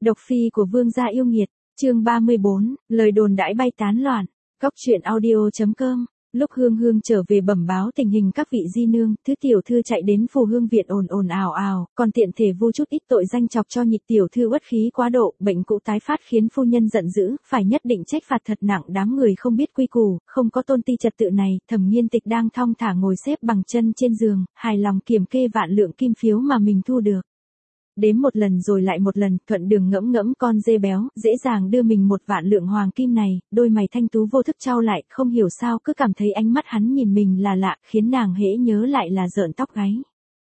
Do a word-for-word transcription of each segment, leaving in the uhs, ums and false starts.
Độc phi của vương gia yêu nghiệt, chương ba mươi bốn, lời đồn đãi bay tán loạn. Cóc truyện audio chấm com. Lúc Hương Hương trở về bẩm báo tình hình các vị di nương, thứ tiểu thư chạy đến phù hương viện ồn ồn ào ào, còn tiện thể vu chút ít tội danh chọc cho nhị tiểu thư uất khí quá độ, bệnh cũ tái phát khiến phu nhân giận dữ, phải nhất định trách phạt thật nặng đám người không biết quy củ, không có tôn ti trật tự này. Thẩm Nghiên Tịch đang thong thả ngồi xếp bằng chân trên giường, hài lòng kiểm kê vạn lượng kim phiếu mà mình thu được. Đếm một lần rồi lại một lần, thuận đường ngẫm ngẫm con dê béo, dễ dàng đưa mình một vạn lượng hoàng kim này, đôi mày thanh tú vô thức trao lại, không hiểu sao cứ cảm thấy ánh mắt hắn nhìn mình là lạ, khiến nàng hễ nhớ lại là rợn tóc gáy.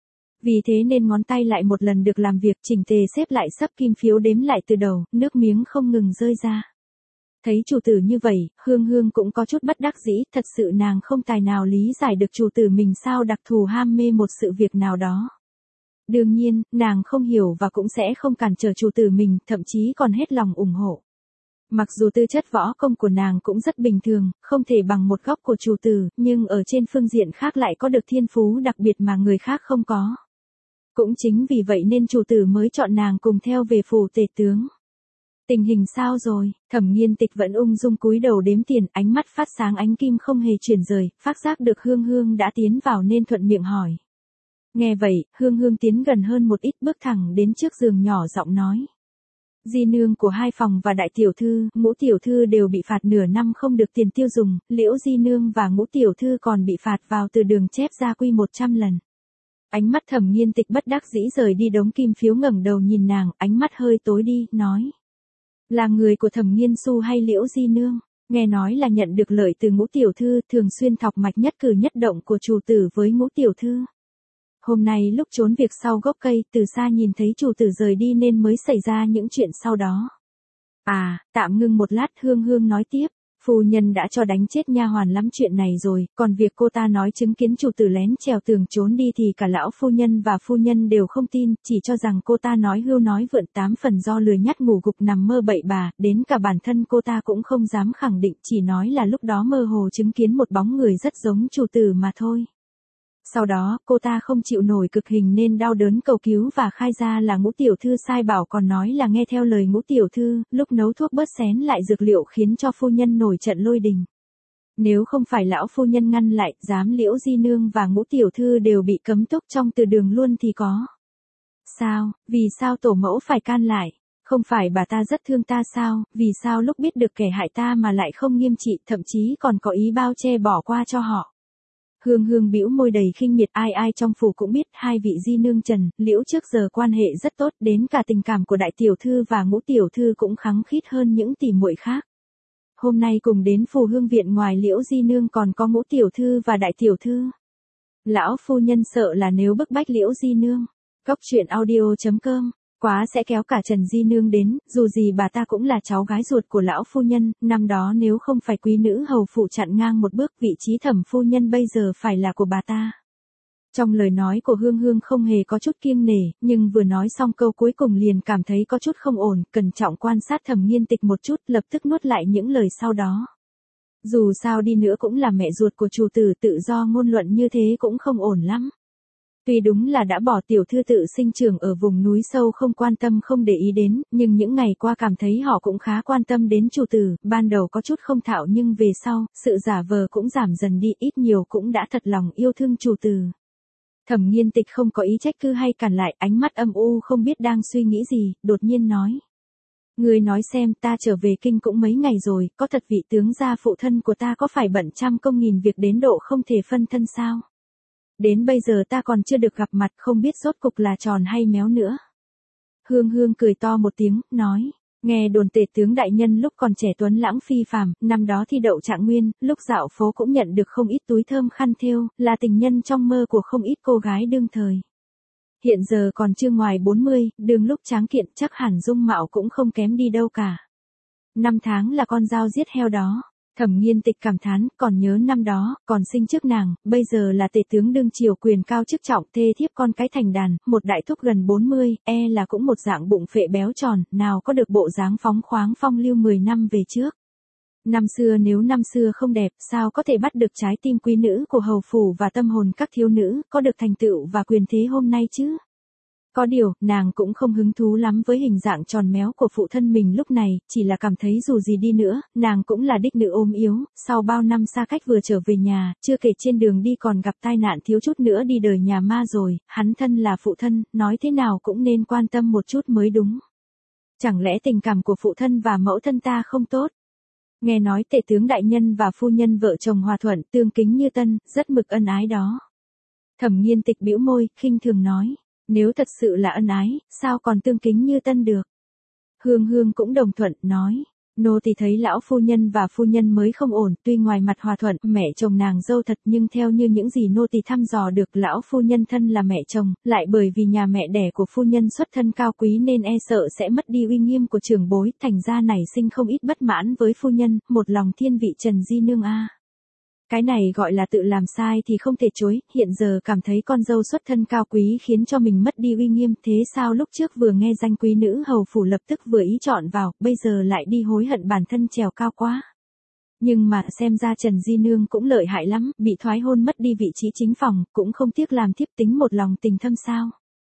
Vì thế nên ngón tay lại một lần được làm việc chỉnh tề xếp lại sấp kim phiếu đếm lại từ đầu, nước miếng không ngừng rơi ra. Thấy chủ tử như vậy, Hương Hương cũng có chút bất đắc dĩ, thật sự nàng không tài nào lý giải được chủ tử mình sao đặc thù ham mê một sự việc nào đó. Đương nhiên, nàng không hiểu và cũng sẽ không cản trở chủ tử mình, thậm chí còn hết lòng ủng hộ. Mặc dù tư chất võ công của nàng cũng rất bình thường, không thể bằng một góc của chủ tử, nhưng ở trên phương diện khác lại có được thiên phú đặc biệt mà người khác không có. Cũng chính vì vậy nên chủ tử mới chọn nàng cùng theo về phủ tể tướng. Tình hình sao rồi? Thẩm Nghiên Tịch vẫn ung dung cúi đầu đếm tiền, ánh mắt phát sáng ánh kim không hề chuyển rời, phát giác được Hương Hương đã tiến vào nên thuận miệng hỏi. Nghe vậy, Hương Hương tiến gần hơn một ít bước thẳng đến trước giường nhỏ giọng nói. Di nương của hai phòng và đại tiểu thư, ngũ tiểu thư đều bị phạt nửa năm không được tiền tiêu dùng, Liễu di nương và ngũ tiểu thư còn bị phạt vào từ đường chép gia quy một trăm lần. Ánh mắt Thẩm Nghiên Tịch bất đắc dĩ rời đi đống kim phiếu ngẩng đầu nhìn nàng, ánh mắt hơi tối đi, nói. Là người của Thẩm Nghiên Xu hay Liễu di nương? Nghe nói là nhận được lợi từ ngũ tiểu thư, thường xuyên thọc mạch nhất cử nhất động của chủ tử với ngũ tiểu thư. Hôm nay lúc trốn việc sau gốc cây, từ xa nhìn thấy chủ tử rời đi nên mới xảy ra những chuyện sau đó. À, tạm ngưng một lát, Hương Hương nói tiếp, phu nhân đã cho đánh chết nha hoàn lắm chuyện này rồi, còn việc cô ta nói chứng kiến chủ tử lén trèo tường trốn đi thì cả lão phu nhân và phu nhân đều không tin, chỉ cho rằng cô ta nói hưu nói vượn, tám phần do lười nhác ngủ gục nằm mơ bậy bà, đến cả bản thân cô ta cũng không dám khẳng định, chỉ nói là lúc đó mơ hồ chứng kiến một bóng người rất giống chủ tử mà thôi. Sau đó, cô ta không chịu nổi cực hình nên đau đớn cầu cứu và khai ra là ngũ tiểu thư sai bảo, còn nói là nghe theo lời ngũ tiểu thư, lúc nấu thuốc bớt xén lại dược liệu khiến cho phu nhân nổi trận lôi đình. Nếu không phải lão phu nhân ngăn lại, dám Liễu di nương và ngũ tiểu thư đều bị cấm túc trong từ đường luôn thì có. Sao, vì sao tổ mẫu phải can lại? Không phải bà ta rất thương ta sao, vì sao lúc biết được kẻ hại ta mà lại không nghiêm trị, thậm chí còn có ý bao che bỏ qua cho họ? Hương Hương bĩu môi đầy khinh miệt, ai ai trong phủ cũng biết hai vị di nương Trần, Liễu trước giờ quan hệ rất tốt, đến cả tình cảm của đại tiểu thư và ngũ tiểu thư cũng khăng khít hơn những tỷ muội khác. Hôm nay cùng đến phù hương viện ngoài Liễu di nương còn có ngũ tiểu thư và đại tiểu thư. Lão phu nhân sợ là nếu bức bách Liễu di nương, cóc truyện audio chấm com, quá sẽ kéo cả Trần di nương đến, dù gì bà ta cũng là cháu gái ruột của lão phu nhân, năm đó nếu không phải quý nữ hầu phụ chặn ngang một bước, vị trí thẩm phu nhân bây giờ phải là của bà ta. Trong lời nói của Hương Hương không hề có chút kiêng nể, nhưng vừa nói xong câu cuối cùng liền cảm thấy có chút không ổn, cẩn trọng quan sát Thẩm Nghiên Tịch một chút, lập tức nuốt lại những lời sau đó. Dù sao đi nữa cũng là mẹ ruột của chủ tử, tự do ngôn luận như thế cũng không ổn lắm. Tuy đúng là đã bỏ tiểu thư tự sinh trưởng ở vùng núi sâu không quan tâm không để ý đến, nhưng những ngày qua cảm thấy họ cũng khá quan tâm đến chủ tử, ban đầu có chút không thạo nhưng về sau, sự giả vờ cũng giảm dần đi, ít nhiều cũng đã thật lòng yêu thương chủ tử. Thẩm Nghiên Tịch không có ý trách cứ hay cản lại, ánh mắt âm u không biết đang suy nghĩ gì, đột nhiên nói. Người nói xem, ta trở về kinh cũng mấy ngày rồi, có thật vị tướng gia phụ thân của ta có phải bận trăm công nghìn việc đến độ không thể phân thân sao? Đến bây giờ ta còn chưa được gặp mặt, không biết rốt cục là tròn hay méo nữa. Hương Hương cười to một tiếng, nói, nghe đồn tể tướng đại nhân lúc còn trẻ tuấn lãng phi phàm, năm đó thi đậu trạng nguyên, lúc dạo phố cũng nhận được không ít túi thơm khăn thêu, là tình nhân trong mơ của không ít cô gái đương thời. Hiện giờ còn chưa ngoài bốn mươi, đường lúc tráng kiện chắc hẳn dung mạo cũng không kém đi đâu cả. Năm tháng là con dao giết heo đó. Thẩm Nghiên Tịch cảm thán, còn nhớ năm đó, còn sinh trước nàng, bây giờ là tể tướng đương triều quyền cao chức trọng, thê thiếp con cái thành đàn, một đại thúc gần bốn mươi, e là cũng một dạng bụng phệ béo tròn, nào có được bộ dáng phóng khoáng phong lưu mười năm về trước. Năm xưa nếu năm xưa không đẹp, sao có thể bắt được trái tim quý nữ của hầu phủ và tâm hồn các thiếu nữ, có được thành tựu và quyền thế hôm nay chứ? Có điều, nàng cũng không hứng thú lắm với hình dạng tròn méo của phụ thân mình lúc này, chỉ là cảm thấy dù gì đi nữa, nàng cũng là đích nữ ốm yếu, sau bao năm xa cách vừa trở về nhà, chưa kể trên đường đi còn gặp tai nạn thiếu chút nữa đi đời nhà ma rồi, hắn thân là phụ thân, nói thế nào cũng nên quan tâm một chút mới đúng. Chẳng lẽ tình cảm của phụ thân và mẫu thân ta không tốt? Nghe nói tể tướng đại nhân và phu nhân vợ chồng hòa thuận, tương kính như tân, rất mực ân ái đó. Thẩm Nghiên Tịch bĩu môi, khinh thường nói. Nếu thật sự là ân ái, sao còn tương kính như tân được? Hương Hương cũng đồng thuận, nói. Nô thì thấy lão phu nhân và phu nhân mới không ổn, tuy ngoài mặt hòa thuận, mẹ chồng nàng dâu thật nhưng theo như những gì nô tỳ thăm dò được lão phu nhân thân là mẹ chồng, lại bởi vì nhà mẹ đẻ của phu nhân xuất thân cao quý nên e sợ sẽ mất đi uy nghiêm của trưởng bối, thành ra nảy sinh không ít bất mãn với phu nhân, một lòng thiên vị Trần Di Nương a. Cái này gọi là tự làm sai thì không thể chối, hiện giờ cảm thấy con dâu xuất thân cao quý khiến cho mình mất đi uy nghiêm, thế sao lúc trước vừa nghe danh quý nữ hầu phủ lập tức vừa ý chọn vào, bây giờ lại đi hối hận bản thân trèo cao quá. Nhưng mà xem ra Trần Di Nương cũng lợi hại lắm, bị thoái hôn mất đi vị trí chính phòng, cũng không tiếc làm thiếp tính một lòng tình thâm sao.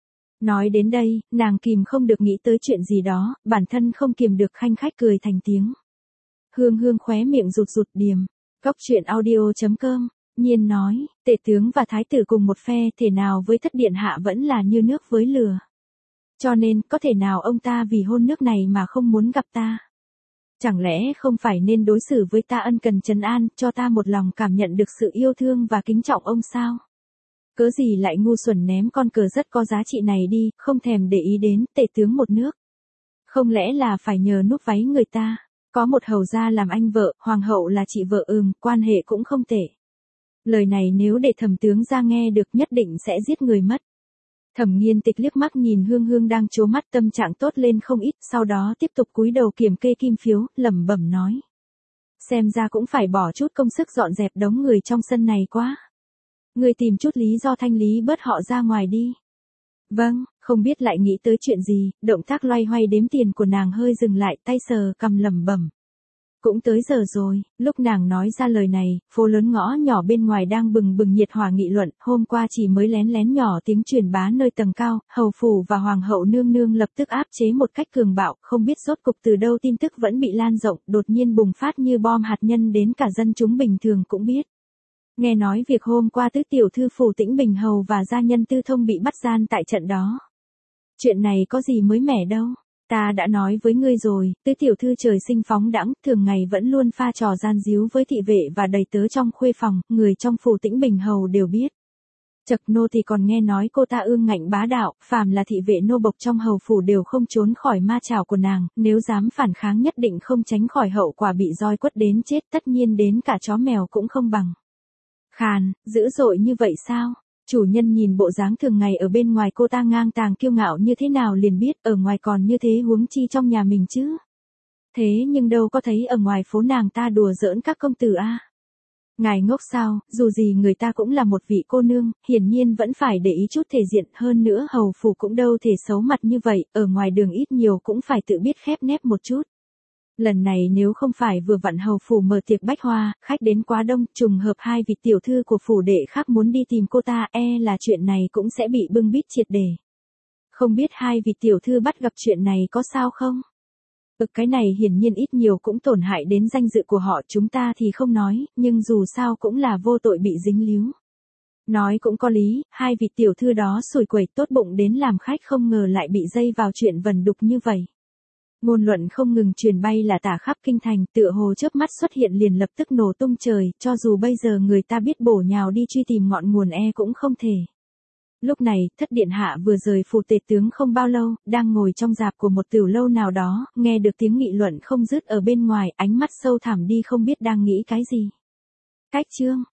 Nói đến đây, nàng kìm không được nghĩ tới chuyện gì đó, bản thân không kiềm được khanh khách cười thành tiếng. Hương Hương khóe miệng rụt rụt điềm. Góc truyện audio chấm com, Nhiên nói, tể tướng và thái tử cùng một phe, thể nào với thất điện hạ vẫn là như nước với lửa. Cho nên, có thể nào ông ta vì hôn nước này mà không muốn gặp ta? Chẳng lẽ không phải nên đối xử với ta ân cần trấn an, cho ta một lòng cảm nhận được sự yêu thương và kính trọng ông sao? Cớ gì lại ngu xuẩn ném con cờ rất có giá trị này đi, không thèm để ý đến, tể tướng một nước. Không lẽ là phải nhờ núp váy người ta? Có một hầu gia làm anh vợ, hoàng hậu là chị vợ ừm, quan hệ cũng không tệ. Lời này nếu để thẩm tướng ra nghe được nhất định sẽ giết người mất. Thẩm Nghiên Tịch liếc mắt nhìn Hương Hương đang trố mắt, tâm trạng tốt lên không ít, sau đó tiếp tục cúi đầu kiểm kê kim phiếu, lẩm bẩm nói. Xem ra cũng phải bỏ chút công sức dọn dẹp đống người trong sân này quá. Người tìm chút lý do thanh lý bớt họ ra ngoài đi. Vâng, không biết lại nghĩ tới chuyện gì, động tác loay hoay đếm tiền của nàng hơi dừng lại, tay sờ cầm lẩm bẩm. Cũng tới giờ rồi, lúc nàng nói ra lời này, phố lớn ngõ nhỏ bên ngoài đang bừng bừng nhiệt hòa nghị luận, hôm qua chỉ mới lén lén nhỏ tiếng truyền bá nơi tầng cao, hầu phủ và hoàng hậu nương nương lập tức áp chế một cách cường bạo, không biết rốt cục từ đâu tin tức vẫn bị lan rộng, đột nhiên bùng phát như bom hạt nhân đến cả dân chúng bình thường cũng biết. Nghe nói việc hôm qua tứ tiểu thư phủ Tĩnh Bình Hầu và gia nhân Tư Thông bị bắt gian tại trận đó. Chuyện này có gì mới mẻ đâu. Ta đã nói với ngươi rồi, tứ tiểu thư trời sinh phóng đãng, thường ngày vẫn luôn pha trò gian díu với thị vệ và đầy tớ trong khuê phòng, người trong phủ Tĩnh Bình Hầu đều biết. Chật nô thì còn nghe nói cô ta ương ngạnh bá đạo, phàm là thị vệ nô bộc trong hầu phủ đều không trốn khỏi ma chảo của nàng, nếu dám phản kháng nhất định không tránh khỏi hậu quả bị roi quất đến chết, tất nhiên đến cả chó mèo cũng không bằng. Khàn, dữ dội như vậy sao? Chủ nhân nhìn bộ dáng thường ngày ở bên ngoài cô ta ngang tàng kiêu ngạo như thế nào liền biết, ở ngoài còn như thế huống chi trong nhà mình chứ. Thế nhưng đâu có thấy ở ngoài phố nàng ta đùa giỡn các công tử a. Ngài ngốc sao, dù gì người ta cũng là một vị cô nương, hiển nhiên vẫn phải để ý chút thể diện, hơn nữa hầu phủ cũng đâu thể xấu mặt như vậy, ở ngoài đường ít nhiều cũng phải tự biết khép nép một chút. Lần này nếu không phải vừa vặn hầu phủ mở tiệc bách hoa, khách đến quá đông, trùng hợp hai vị tiểu thư của phủ đệ khác muốn đi tìm cô ta, e là chuyện này cũng sẽ bị bưng bít triệt để. Không biết hai vị tiểu thư bắt gặp chuyện này có sao không? Ừ, cái này hiển nhiên ít nhiều cũng tổn hại đến danh dự của họ, chúng ta thì không nói, nhưng dù sao cũng là vô tội bị dính líu. Nói cũng có lý, hai vị tiểu thư đó xủi quẩy tốt bụng đến làm khách không ngờ lại bị dây vào chuyện vần đục như vậy. Ngôn luận không ngừng truyền bay là tả khắp kinh thành, tựa hồ chớp mắt xuất hiện liền lập tức nổ tung trời, cho dù bây giờ người ta biết bổ nhào đi truy tìm ngọn nguồn e cũng không thể. Lúc này, thất điện hạ vừa rời phủ tể tướng không bao lâu, đang ngồi trong dạp của một tiểu lâu nào đó, nghe được tiếng nghị luận không dứt ở bên ngoài, ánh mắt sâu thẳm đi không biết đang nghĩ cái gì. Cách chương